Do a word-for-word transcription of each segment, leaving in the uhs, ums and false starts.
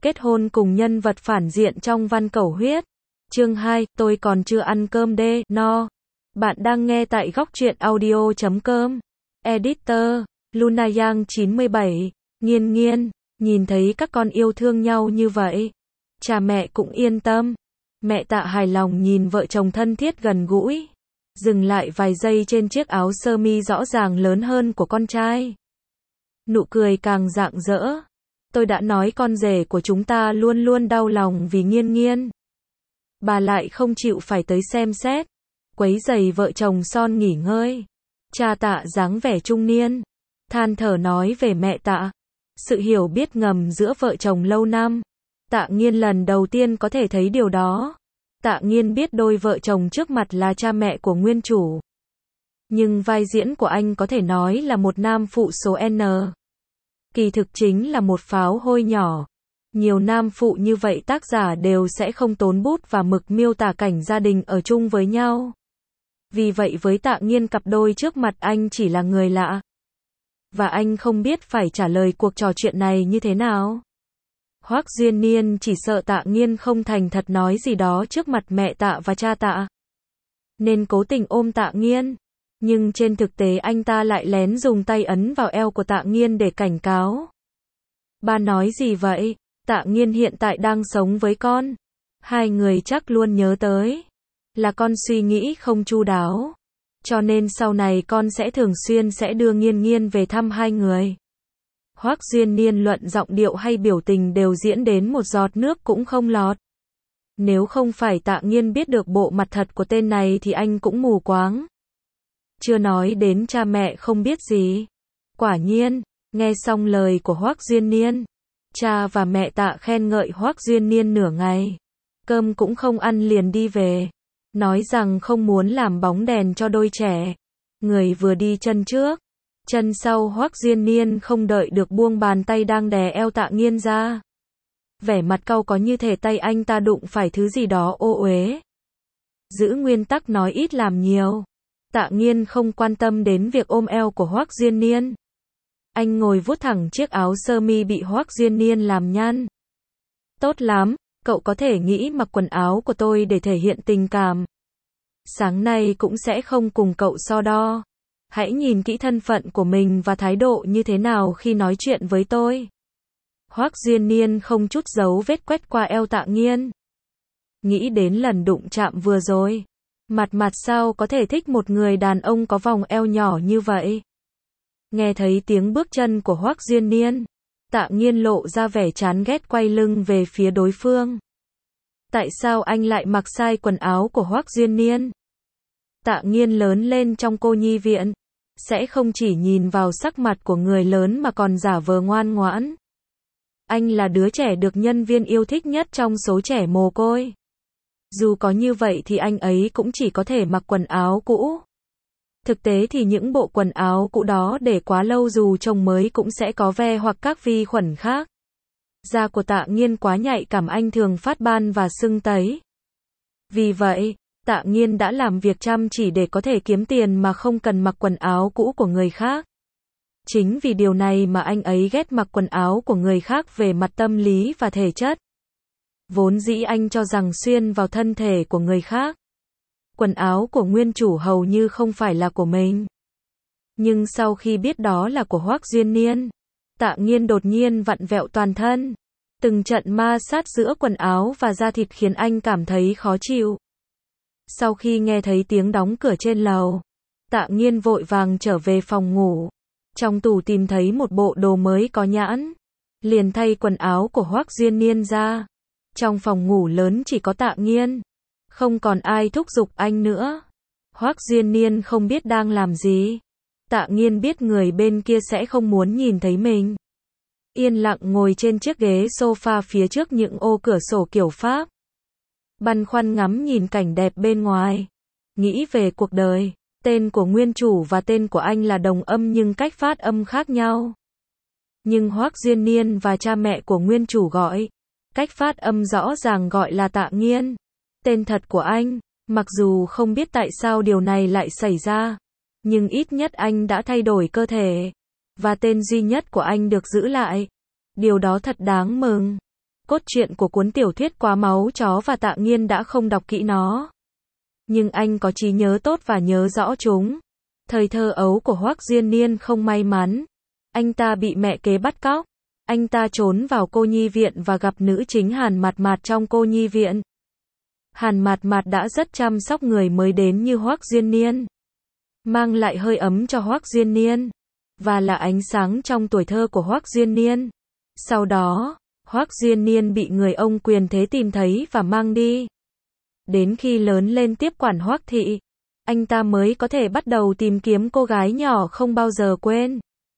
Kết hôn cùng nhân vật phản diện trong Văn Cẩu Huyết. Chương hai, tôi còn chưa ăn cơm đê, no. Bạn đang nghe tại góc truyện audio chấm com. Editor, Luna Yang chín mươi bảy. Nghiên nghiên, nhìn thấy các con yêu thương nhau như vậy. Cha mẹ cũng yên tâm. Mẹ Tạ hài lòng nhìn vợ chồng thân thiết gần gũi. Dừng lại vài giây trên chiếc áo sơ mi rõ ràng lớn hơn của con trai. Nụ cười càng rạng rỡ. Tôi đã nói con rể của chúng ta luôn luôn đau lòng vì nghiên nghiên. Bà lại không chịu phải tới xem xét, quấy rầy vợ chồng son nghỉ ngơi. Cha Tạ dáng vẻ trung niên, than thở nói về mẹ Tạ. Sự hiểu biết ngầm giữa vợ chồng lâu năm. Tạ Nghiên lần đầu tiên có thể thấy điều đó. Tạ Nghiên biết đôi vợ chồng trước mặt là cha mẹ của nguyên chủ. Nhưng vai diễn của anh có thể nói là một nam phụ số N. Kỳ thực chính là một pháo hôi nhỏ. Nhiều nam phụ như vậy tác giả đều sẽ không tốn bút và mực miêu tả cảnh gia đình ở chung với nhau. Vì vậy với Tạ Nghiên, cặp đôi trước mặt anh chỉ là người lạ. Và anh không biết phải trả lời cuộc trò chuyện này như thế nào. Hoắc Duyên Niên chỉ sợ Tạ Nghiên không thành thật nói gì đó trước mặt mẹ Tạ và cha Tạ, nên cố tình ôm Tạ Nghiên. Nhưng trên thực tế anh ta lại lén dùng tay ấn vào eo của Tạ Nghiên để cảnh cáo. Ba nói gì vậy? Tạ Nghiên hiện tại đang sống với con. Hai người chắc luôn nhớ tới. Là con suy nghĩ không chu đáo. Cho nên sau này con sẽ thường xuyên sẽ đưa Nghiên Nghiên về thăm hai người. Hoắc Duyên Niên luận giọng điệu hay biểu tình đều diễn đến một giọt nước cũng không lọt. Nếu không phải Tạ Nghiên biết được bộ mặt thật của tên này thì anh cũng mù quáng. Chưa nói đến cha mẹ không biết gì. Quả nhiên, nghe xong lời của Hoắc Duyên Niên, cha và mẹ Tạ khen ngợi Hoắc Duyên Niên nửa ngày. Cơm cũng không ăn liền đi về. Nói rằng không muốn làm bóng đèn cho đôi trẻ. Người vừa đi chân trước, chân sau. Hoắc Duyên Niên không đợi được buông bàn tay đang đè eo Tạ Nghiên ra. Vẻ mặt cau có như thể tay anh ta đụng phải thứ gì đó ô uế. Giữ nguyên tắc nói ít làm nhiều. Tạ Nghiên không quan tâm đến việc ôm eo của Hoắc Duyên Niên. Anh ngồi vuốt thẳng chiếc áo sơ mi bị Hoắc Duyên Niên làm nhăn. Tốt lắm, cậu có thể nghĩ mặc quần áo của tôi để thể hiện tình cảm. Sáng nay cũng sẽ không cùng cậu so đo. Hãy nhìn kỹ thân phận của mình và thái độ như thế nào khi nói chuyện với tôi. Hoắc Duyên Niên không chút giấu vết quét qua eo Tạ Nghiên. Nghĩ đến lần đụng chạm vừa rồi. Mặt mặt sao có thể thích một người đàn ông có vòng eo nhỏ như vậy. Nghe thấy tiếng bước chân của Hoắc Duyên Niên, Tạ Nghiên lộ ra vẻ chán ghét, quay lưng về phía đối phương. Tại sao anh lại mặc sai quần áo của Hoắc Duyên Niên? Tạ Nghiên lớn lên trong cô nhi viện, sẽ không chỉ nhìn vào sắc mặt của người lớn mà còn giả vờ ngoan ngoãn. Anh là đứa trẻ được nhân viên yêu thích nhất trong số trẻ mồ côi. Dù có như vậy thì anh ấy cũng chỉ có thể mặc quần áo cũ. Thực tế thì những bộ quần áo cũ đó để quá lâu dù trông mới cũng sẽ có ve hoặc các vi khuẩn khác. Da của Tạ Nghiên quá nhạy cảm, anh thường phát ban và sưng tấy. Vì vậy, Tạ Nghiên đã làm việc chăm chỉ để có thể kiếm tiền mà không cần mặc quần áo cũ của người khác. Chính vì điều này mà anh ấy ghét mặc quần áo của người khác về mặt tâm lý và thể chất. Vốn dĩ anh cho rằng xuyên vào thân thể của người khác, quần áo của nguyên chủ hầu như không phải là của mình. Nhưng sau khi biết đó là của Hoắc Duyên Niên, Tạ Nghiên đột nhiên vặn vẹo toàn thân. Từng trận ma sát giữa quần áo và da thịt khiến anh cảm thấy khó chịu. Sau khi nghe thấy tiếng đóng cửa trên lầu, Tạ Nghiên vội vàng trở về phòng ngủ. Trong tủ tìm thấy một bộ đồ mới có nhãn. Liền thay quần áo của Hoắc Duyên Niên ra. Trong phòng ngủ lớn chỉ có Tạ Nghiên. Không còn ai thúc giục anh nữa. Hoắc Duyên Niên không biết đang làm gì. Tạ Nghiên biết người bên kia sẽ không muốn nhìn thấy mình. Yên lặng ngồi trên chiếc ghế sofa phía trước những ô cửa sổ kiểu Pháp. Băn khoăn ngắm nhìn cảnh đẹp bên ngoài. Nghĩ về cuộc đời. Tên của nguyên chủ và tên của anh là đồng âm nhưng cách phát âm khác nhau. Nhưng Hoắc Duyên Niên và cha mẹ của nguyên chủ gọi. Cách phát âm rõ ràng gọi là Tạ Nghiên. Tên thật của anh, mặc dù không biết tại sao điều này lại xảy ra, nhưng ít nhất anh đã thay đổi cơ thể. Và tên duy nhất của anh được giữ lại. Điều đó thật đáng mừng. Cốt truyện của cuốn tiểu thuyết quá máu chó và Tạ Nghiên đã không đọc kỹ nó. Nhưng anh có trí nhớ tốt và nhớ rõ chúng. Thời thơ ấu của Hoắc Diên Niên không may mắn. Anh ta bị mẹ kế bắt cóc. Anh ta trốn vào cô nhi viện và gặp nữ chính Hàn Mạt Mạt trong cô nhi viện. Hàn Mạt Mạt đã rất chăm sóc người mới đến như Hoắc Diên Niên. Mang lại hơi ấm cho Hoắc Diên Niên. Và là ánh sáng trong tuổi thơ của Hoắc Diên Niên. Sau đó, Hoắc Diên Niên bị người ông quyền thế tìm thấy và mang đi. Đến khi lớn lên tiếp quản Hoắc thị, anh ta mới có thể bắt đầu tìm kiếm cô gái nhỏ không bao giờ quên.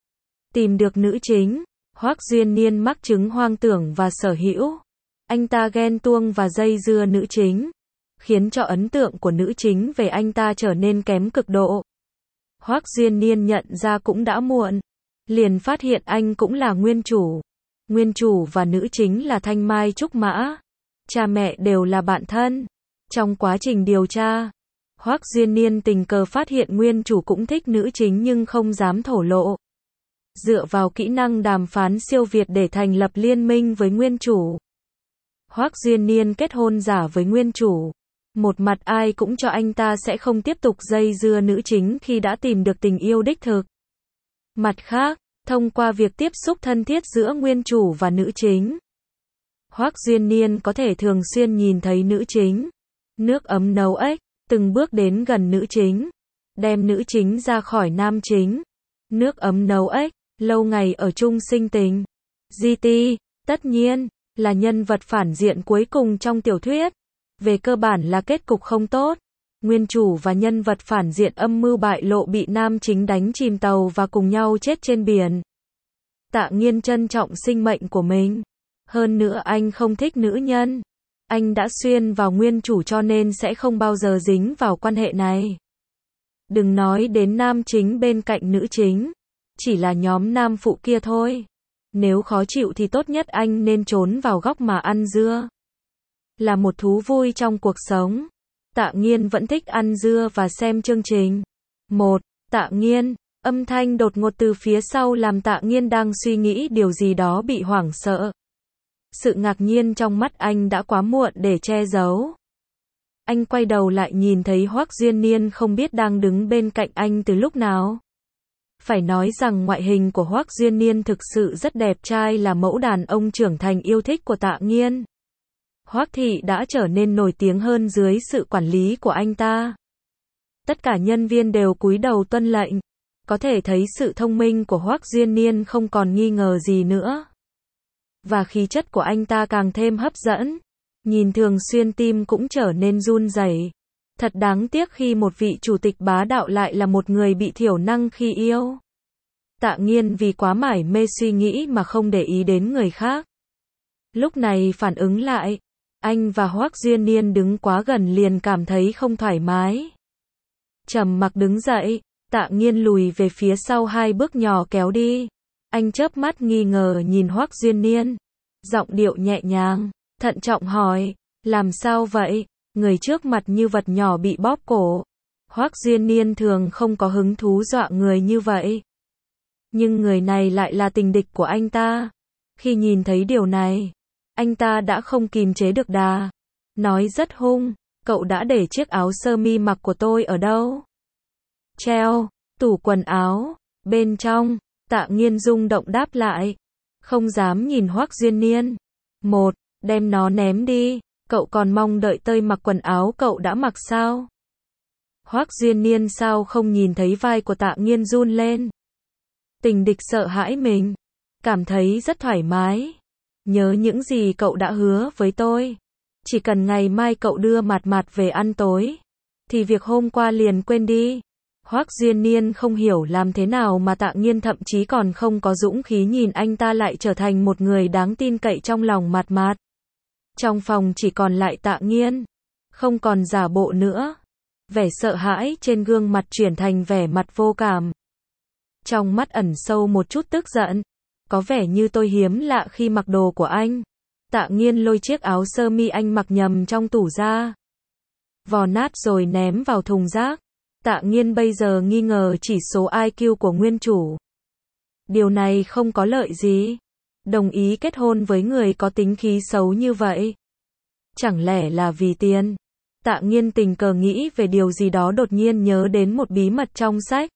Tìm được nữ chính, Hoắc Diên Niên mắc chứng hoang tưởng và sở hữu. Anh ta ghen tuông và dây dưa nữ chính, khiến cho ấn tượng của nữ chính về anh ta trở nên kém cực độ. Hoắc Diên Niên nhận ra cũng đã muộn, liền phát hiện anh cũng là nguyên chủ. Nguyên chủ và nữ chính là Thanh Mai Trúc Mã. Cha mẹ đều là bạn thân. Trong quá trình điều tra, Hoắc Diên Niên tình cờ phát hiện nguyên chủ cũng thích nữ chính nhưng không dám thổ lộ. Dựa vào kỹ năng đàm phán siêu việt để thành lập liên minh với nguyên chủ, Hoắc Diên Niên kết hôn giả với nguyên chủ. Một mặt ai cũng cho anh ta sẽ không tiếp tục dây dưa nữ chính khi đã tìm được tình yêu đích thực. Mặt khác, thông qua việc tiếp xúc thân thiết giữa nguyên chủ và nữ chính, Hoắc Diên Niên có thể thường xuyên nhìn thấy nữ chính, nước ấm nấu ếch, từng bước đến gần nữ chính, đem nữ chính ra khỏi nam chính. Nước ấm nấu ếch, lâu ngày ở chung sinh tình. giê tê, tất nhiên, là nhân vật phản diện cuối cùng trong tiểu thuyết. Về cơ bản là kết cục không tốt. Nguyên chủ và nhân vật phản diện âm mưu bại lộ bị nam chính đánh chìm tàu và cùng nhau chết trên biển. Tạ Nghiên trân trọng sinh mệnh của mình. Hơn nữa anh không thích nữ nhân. Anh đã xuyên vào nguyên chủ cho nên sẽ không bao giờ dính vào quan hệ này. Đừng nói đến nam chính bên cạnh nữ chính. Chỉ là nhóm nam phụ kia thôi. Nếu khó chịu thì tốt nhất anh nên trốn vào góc mà ăn dưa. Là một thú vui trong cuộc sống. Tạ Nghiên vẫn thích ăn dưa và xem chương trình. một. Tạ Nghiên. Âm thanh đột ngột từ phía sau làm Tạ Nghiên đang suy nghĩ điều gì đó bị hoảng sợ. Sự ngạc nhiên trong mắt anh đã quá muộn để che giấu. Anh quay đầu lại nhìn thấy Hoắc Diên Niên không biết đang đứng bên cạnh anh từ lúc nào. Phải nói rằng ngoại hình của Hoắc Diên Niên thực sự rất đẹp trai, là mẫu đàn ông trưởng thành yêu thích của Tạ Nghiên. Hoắc thị đã trở nên nổi tiếng hơn dưới sự quản lý của anh ta. Tất cả nhân viên đều cúi đầu tuân lệnh. Có thể thấy sự thông minh của Hoắc Diên Niên không còn nghi ngờ gì nữa. Và khí chất của anh ta càng thêm hấp dẫn. Nhìn thường xuyên tim cũng trở nên run rẩy. Thật đáng tiếc khi một vị chủ tịch bá đạo lại là một người bị thiểu năng khi yêu. Tạ Nghiên vì quá mải mê suy nghĩ mà không để ý đến người khác. Lúc này phản ứng lại, anh và Hoắc Diên Niên đứng quá gần liền cảm thấy không thoải mái. Trầm mặc đứng dậy, Tạ Nghiên lùi về phía sau hai bước nhỏ kéo đi. Anh chớp mắt nghi ngờ nhìn Hoắc Diên Niên. Giọng điệu nhẹ nhàng, thận trọng hỏi, làm sao vậy? Người trước mặt như vật nhỏ bị bóp cổ. Hoắc Diên Niên thường không có hứng thú dọa người như vậy. Nhưng người này lại là tình địch của anh ta. Khi nhìn thấy điều này, anh ta đã không kìm chế được đà. Nói rất hung, cậu đã để chiếc áo sơ mi mặc của tôi ở đâu? Treo, tủ quần áo, bên trong. Tạ Nghiên rung động đáp lại. Không dám nhìn Hoắc Diên Niên. Một, đem nó ném đi. Cậu còn mong đợi tôi mặc quần áo cậu đã mặc sao? Hoắc Diên Niên sao không nhìn thấy vai của Tạ Nghiên run lên. Tình địch sợ hãi mình. Cảm thấy rất thoải mái. Nhớ những gì cậu đã hứa với tôi. Chỉ cần ngày mai cậu đưa Mạt Mạt về ăn tối, thì việc hôm qua liền quên đi. Hoắc Diên Niên không hiểu làm thế nào mà Tạ Nghiên thậm chí còn không có dũng khí nhìn anh ta lại trở thành một người đáng tin cậy trong lòng Mạt Mạt. Trong phòng chỉ còn lại Tạ Nghiên. Không còn giả bộ nữa. Vẻ sợ hãi trên gương mặt chuyển thành vẻ mặt vô cảm. Trong mắt ẩn sâu một chút tức giận. Có vẻ như tôi hiếm lạ khi mặc đồ của anh. Tạ Nghiên lôi chiếc áo sơ mi anh mặc nhầm trong tủ ra. Vò nát rồi ném vào thùng rác. Tạ Nghiên bây giờ nghi ngờ chỉ số i kiu của nguyên chủ. Điều này không có lợi gì. đồng ý kết hôn với người có tính khí xấu như vậy? Chẳng lẽ là vì tiền? Tạ Nghiên tình cờ nghĩ về điều gì đó đột nhiên nhớ đến một bí mật trong sách.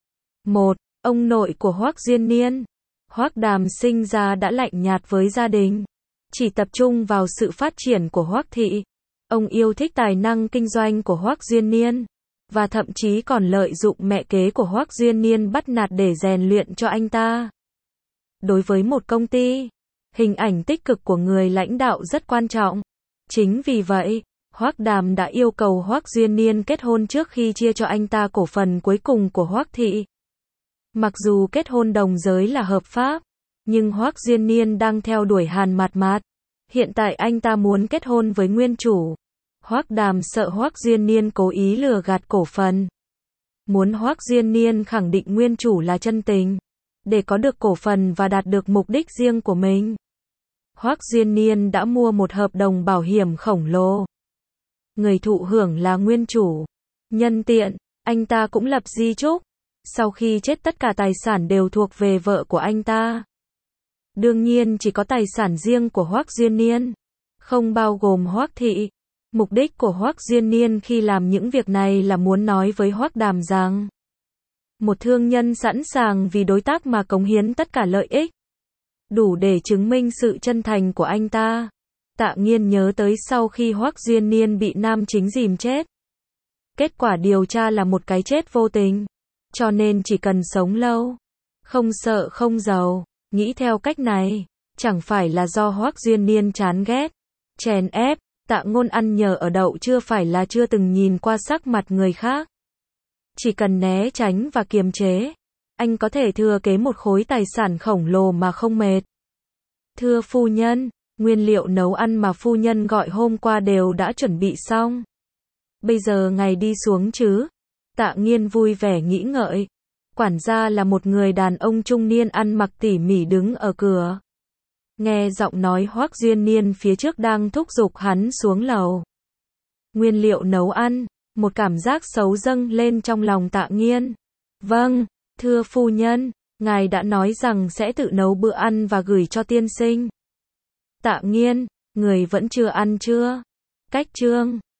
một. Ông nội của Hoắc Diên Niên. Hoắc Đàm sinh ra đã lạnh nhạt với gia đình, chỉ tập trung vào sự phát triển của Hoắc thị. Ông yêu thích tài năng kinh doanh của Hoắc Diên Niên, và thậm chí còn lợi dụng mẹ kế của Hoắc Diên Niên bắt nạt để rèn luyện cho anh ta. Đối với một công ty, hình ảnh tích cực của người lãnh đạo rất quan trọng. Chính vì vậy, Hoắc Đàm đã yêu cầu Hoắc Diên Niên kết hôn trước khi chia cho anh ta cổ phần cuối cùng của Hoắc thị. Mặc dù kết hôn đồng giới là hợp pháp, nhưng Hoắc Diên Niên đang theo đuổi Hàn Mạt Mạt. Hiện tại anh ta muốn kết hôn với nguyên chủ. Hoắc Đàm sợ Hoắc Diên Niên cố ý lừa gạt cổ phần. Muốn Hoắc Diên Niên khẳng định nguyên chủ là chân tình, để có được cổ phần và đạt được mục đích riêng của mình. Hoắc Diên Niên đã mua một hợp đồng bảo hiểm khổng lồ. Người thụ hưởng là nguyên chủ. Nhân tiện, anh ta cũng lập di chúc. Sau khi chết tất cả tài sản đều thuộc về vợ của anh ta. Đương nhiên chỉ có tài sản riêng của Hoắc Diên Niên, không bao gồm Hoắc thị. Mục đích của Hoắc Diên Niên khi làm những việc này là muốn nói với Hoắc Đàm rằng, một thương nhân sẵn sàng vì đối tác mà cống hiến tất cả lợi ích, đủ để chứng minh sự chân thành của anh ta. Tạ Nghiên nhớ tới sau khi Hoắc Diên Niên bị nam chính dìm chết. Kết quả điều tra là một cái chết vô tình, cho nên chỉ cần sống lâu, không sợ không giàu. Nghĩ theo cách này, chẳng phải là do Hoắc Diên Niên chán ghét, chèn ép. Tạ Ngôn ăn nhờ ở đậu chưa phải là chưa từng nhìn qua sắc mặt người khác. Chỉ cần né tránh và kiềm chế, anh có thể thừa kế một khối tài sản khổng lồ mà không mệt. Thưa phu nhân, nguyên liệu nấu ăn mà phu nhân gọi hôm qua đều đã chuẩn bị xong. Bây giờ ngài đi xuống chứ? Tạ Nghiên vui vẻ nghĩ ngợi. Quản gia là một người đàn ông trung niên ăn mặc tỉ mỉ đứng ở cửa. Nghe giọng nói Hoắc Diên Niên phía trước đang thúc giục hắn xuống lầu. Nguyên liệu nấu ăn, một cảm giác xấu dâng lên trong lòng Tạ Nghiên. Vâng, thưa phu nhân, ngài đã nói rằng sẽ tự nấu bữa ăn và gửi cho tiên sinh. Tạ Nghiên, người vẫn chưa ăn chưa? Cách chương